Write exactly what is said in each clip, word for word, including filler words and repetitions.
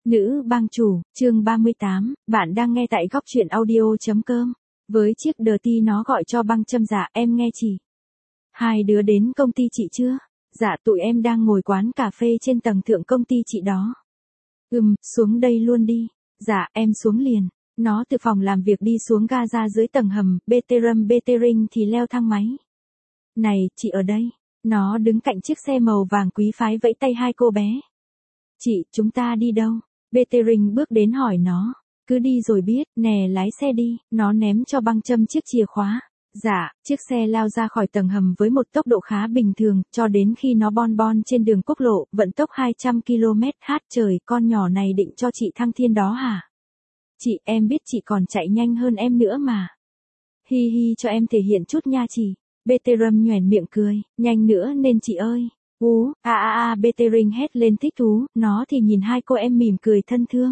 Nữ bang chủ, chương ba mươi tám, bạn đang nghe tại góc truyện audio.com. Với chiếc đờ ti nó gọi cho băng châm. Dạ em nghe chị. Hai đứa đến công ty chị chưa? Dạ tụi em đang ngồi quán cà phê trên tầng thượng công ty chị đó. Ừm, xuống đây luôn đi. Dạ em xuống liền. Nó từ phòng làm việc đi xuống ga ra dưới tầng hầm, Beterum Betering thì leo thang máy. Này, chị ở đây. Nó đứng cạnh chiếc xe màu vàng quý phái vẫy tay hai cô bé. Chị, chúng ta đi đâu? Betering bước đến hỏi nó. Cứ đi rồi biết, nè lái xe đi. Nó ném cho băng châm chiếc chìa khóa. Dạ, chiếc xe lao ra khỏi tầng hầm với một tốc độ khá bình thường, cho đến khi nó bon bon trên đường quốc lộ, vận tốc hai trăm ki lô mét h. Trời, con nhỏ này định cho chị thăng thiên đó hả? Chị, em biết chị còn chạy nhanh hơn em nữa mà. Hi hi, cho em thể hiện chút nha chị. Beterum nhoẻn miệng cười, nhanh nữa nên chị ơi. Ú, a a a, Betering hét lên thích thú, nó thì nhìn hai cô em mỉm cười thân thương.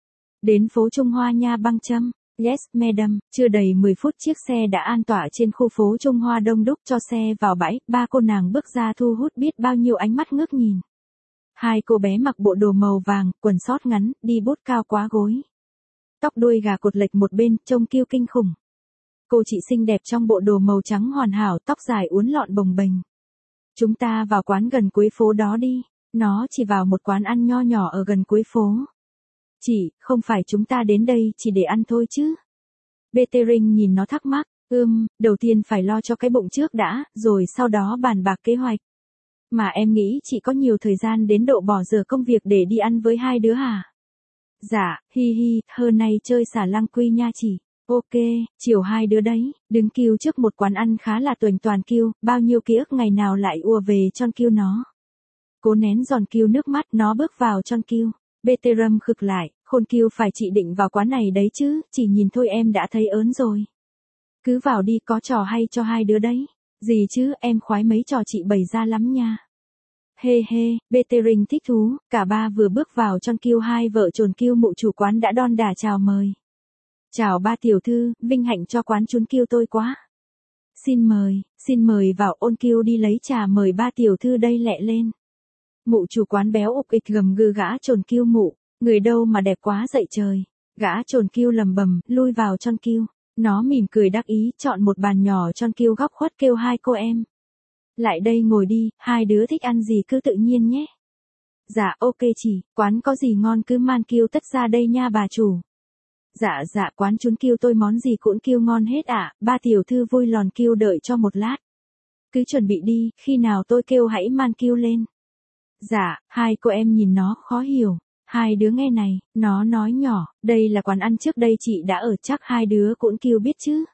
Đến phố Trung Hoa nha băng châm. Yes, madam, chưa đầy mười phút chiếc xe đã an tọa trên khu phố Trung Hoa đông đúc. Cho xe vào bãi, ba cô nàng bước ra thu hút biết bao nhiêu ánh mắt ngước nhìn. Hai cô bé mặc bộ đồ màu vàng, quần sót ngắn, đi bốt cao quá gối. Tóc đuôi gà cột lệch một bên, trông kiêu kinh khủng. Cô chị xinh đẹp trong bộ đồ màu trắng hoàn hảo, tóc dài uốn lọn bồng bềnh. Chúng ta vào quán gần cuối phố đó đi. Nó chỉ vào một quán ăn nho nhỏ ở gần cuối phố. Chị, không phải chúng ta đến đây chỉ để ăn thôi chứ? Betering nhìn nó thắc mắc. Ừm, đầu tiên phải lo cho cái bụng trước đã, rồi sau đó bàn bạc kế hoạch. Mà em nghĩ chị có nhiều thời gian đến độ bỏ giờ công việc để đi ăn với hai đứa hả? Dạ, hi hi, hôm nay chơi xả lăng quy nha chị. Ok, chiều hai đứa đấy, đứng queue trước một quán ăn khá là tuềnh toàn queue, bao nhiêu ký ức ngày nào lại ùa về trong queue nó. Cố nén giòn queue nước mắt, nó bước vào trong queue. Beterum khực lại, khôn queue phải chị định vào quán này đấy chứ, chỉ nhìn thôi em đã thấy ớn rồi. Cứ vào đi, có trò hay cho hai đứa đấy. Gì chứ, em khoái mấy trò chị bày ra lắm nha. Hê hê, Betering thích thú, cả ba vừa bước vào trong queue, hai vợ chồng queue mụ chủ quán đã đon đả chào mời. Chào ba tiểu thư, vinh hạnh cho quán chúng kêu tôi quá. Xin mời, xin mời vào ôn kêu đi lấy trà mời ba tiểu thư đây lẹ lên. Mụ chủ quán béo ục ịch gầm gừ gã trồn kêu mụ, người đâu mà đẹp quá dậy trời. Gã trồn kêu lầm bầm, lui vào trong kêu. Nó mỉm cười đắc ý, chọn một bàn nhỏ trong kêu góc khuất kêu hai cô em. Lại đây ngồi đi, hai đứa thích ăn gì cứ tự nhiên nhé. Dạ ok chị, quán có gì ngon cứ man kêu tất ra đây nha bà chủ. Dạ dạ quán chúng kêu tôi món gì cũng kêu ngon hết ạ, à. Ba tiểu thư vui lòn kêu đợi cho một lát. Cứ chuẩn bị đi, khi nào tôi kêu hãy man kêu lên. Dạ, hai cô em nhìn nó khó hiểu. Hai đứa nghe này, nó nói nhỏ, đây là quán ăn trước đây chị đã ở, chắc hai đứa cũng kêu biết chứ.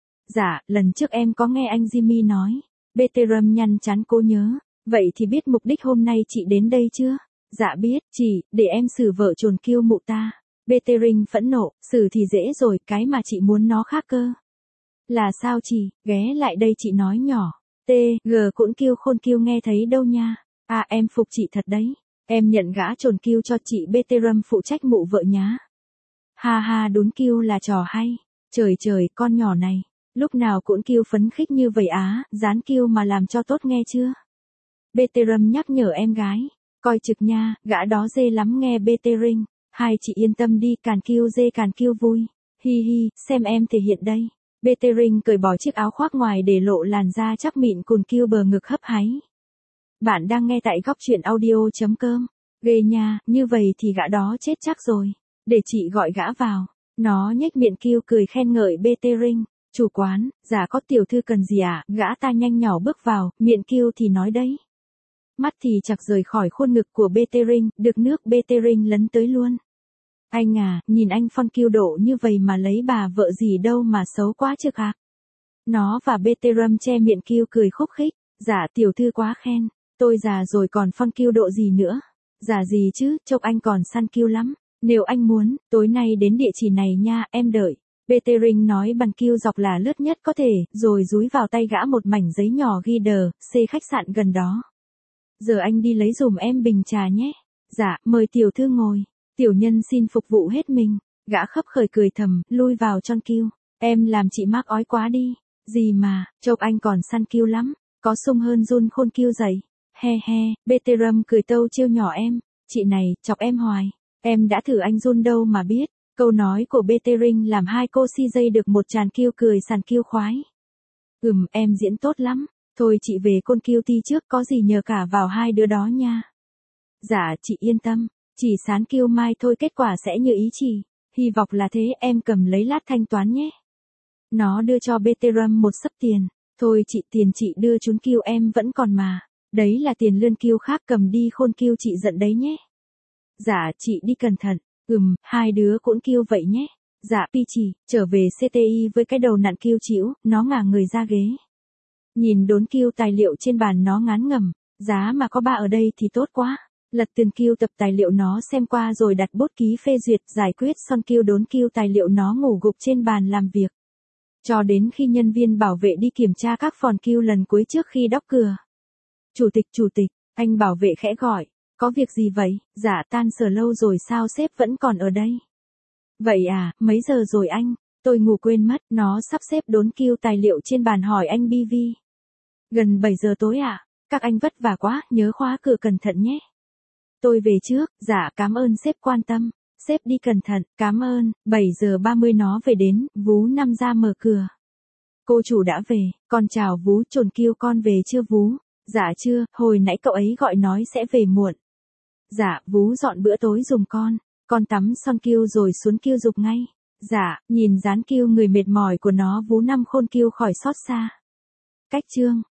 Dạ, lần trước em có nghe anh Jimmy nói. Beterum nhăn chán cô nhớ. Vậy thì biết mục đích hôm nay chị đến đây chưa? Dạ biết, chị, để em xử vợ chồn kêu mụ ta. Betering phẫn nộ, xử thì dễ rồi, cái mà chị muốn nó khác cơ. Là sao chị, ghé lại đây chị nói nhỏ. T, G cũng kêu khôn kêu nghe thấy đâu nha. À em phục chị thật đấy. Em nhận gã trồn kêu cho chị. Beterum phụ trách mụ vợ nhá. Ha ha đún kêu là trò hay. Trời trời, con nhỏ này. Lúc nào cũng kêu phấn khích như vậy á, dán kêu mà làm cho tốt nghe chưa. Beterum nhắc nhở em gái. Coi trực nha, gã đó dê lắm nghe Betering. Hai chị yên tâm đi, càn kêu dê càn kêu vui. Hi hi, xem em thể hiện đây. Betering cởi bỏ chiếc áo khoác ngoài để lộ làn da chắc mịn cùn kêu bờ ngực hấp háy. Bạn đang nghe tại góc truyện audio.com. Ghê nha, như vậy thì gã đó chết chắc rồi. Để chị gọi gã vào. Nó nhếch miệng kêu cười khen ngợi Betering. Chủ quán, dạ có tiểu thư cần gì à? Gã ta nhanh nhỏ bước vào, miệng kêu thì nói đấy. Mắt thì chặt rời khỏi khuôn ngực của Betering, được nước Betering lấn tới luôn. Anh à, nhìn anh Phong kiêu độ như vậy mà lấy bà vợ gì đâu mà xấu quá chứ à. Nó và Beterum che miệng kêu cười khúc khích. Dạ tiểu thư quá khen, tôi già rồi còn Phong kiêu độ gì nữa. Già gì chứ, trông anh còn săn kiêu lắm. Nếu anh muốn, tối nay đến địa chỉ này nha, em đợi. Betering nói bằng kiêu dọc là lướt nhất có thể, rồi dúi vào tay gã một mảnh giấy nhỏ ghi đờ, C khách sạn gần đó. Giờ anh đi lấy dùm em bình trà nhé. Dạ, mời tiểu thư ngồi. Tiểu nhân xin phục vụ hết mình. Gã khấp khởi cười thầm, lui vào trong kiêu. Em làm chị mắc ói quá đi. Gì mà, trông anh còn săn kiêu lắm. Có sung hơn run khôn kiêu dậy. He he, Beterum cười tâu trêu nhỏ em. Chị này, chọc em hoài. Em đã thử anh run đâu mà biết. Câu nói của bê tê Ring làm hai cô si dây được một tràn kêu cười sàn kêu khoái. Ừm, em diễn tốt lắm. Thôi chị về côn kiêu ti trước, có gì nhờ cả vào hai đứa đó nha. Dạ, chị yên tâm. Chỉ sán kêu mai thôi, kết quả sẽ như ý chị. Hy vọng là thế, em cầm lấy lát thanh toán nhé. Nó đưa cho bê tê Rum một xấp tiền. Thôi chị, tiền chị đưa chúng kêu em vẫn còn mà. Đấy là tiền lươn kêu khác, cầm đi khôn kêu chị giận đấy nhé. Dạ, chị đi cẩn thận. Ừm, hai đứa cũng kêu vậy nhé. Dạ pi chỉ, trở về xê tê i với cái đầu nặn kêu chĩu, nó ngả người ra ghế. Nhìn đốn kêu tài liệu trên bàn nó ngán ngẩm, giá mà có ba ở đây thì tốt quá. Lật tiền kêu tập tài liệu nó xem qua rồi đặt bút ký phê duyệt giải quyết xong kêu đốn kêu tài liệu nó ngủ gục trên bàn làm việc. Cho đến khi nhân viên bảo vệ đi kiểm tra các phòn kêu lần cuối trước khi đóng cửa. Chủ tịch, chủ tịch, anh bảo vệ khẽ gọi, có việc gì vậy? Dạ tan sở lâu rồi sao sếp vẫn còn ở đây? Vậy à, mấy giờ rồi anh? Tôi ngủ quên mất, nó sắp xếp đốn kêu tài liệu trên bàn hỏi anh bê vê. Gần bảy giờ tối ạ, à? Các anh vất vả quá, nhớ khóa cửa cẩn thận nhé. Tôi về trước, dạ cảm ơn sếp quan tâm. Sếp đi cẩn thận, cảm ơn. Bảy giờ ba mươi nó về đến, Vú Năm ra mở cửa. Cô chủ đã về, con chào Vú, chồn kêu con về chưa Vú? Dạ chưa, hồi nãy cậu ấy gọi nói sẽ về muộn. Dạ, Vú dọn bữa tối dùng con. Con tắm xong kêu rồi xuống kêu dục ngay. Dạ, nhìn dáng kêu người mệt mỏi của nó, Vú Năm khôn kêu khỏi xót xa. Cách chương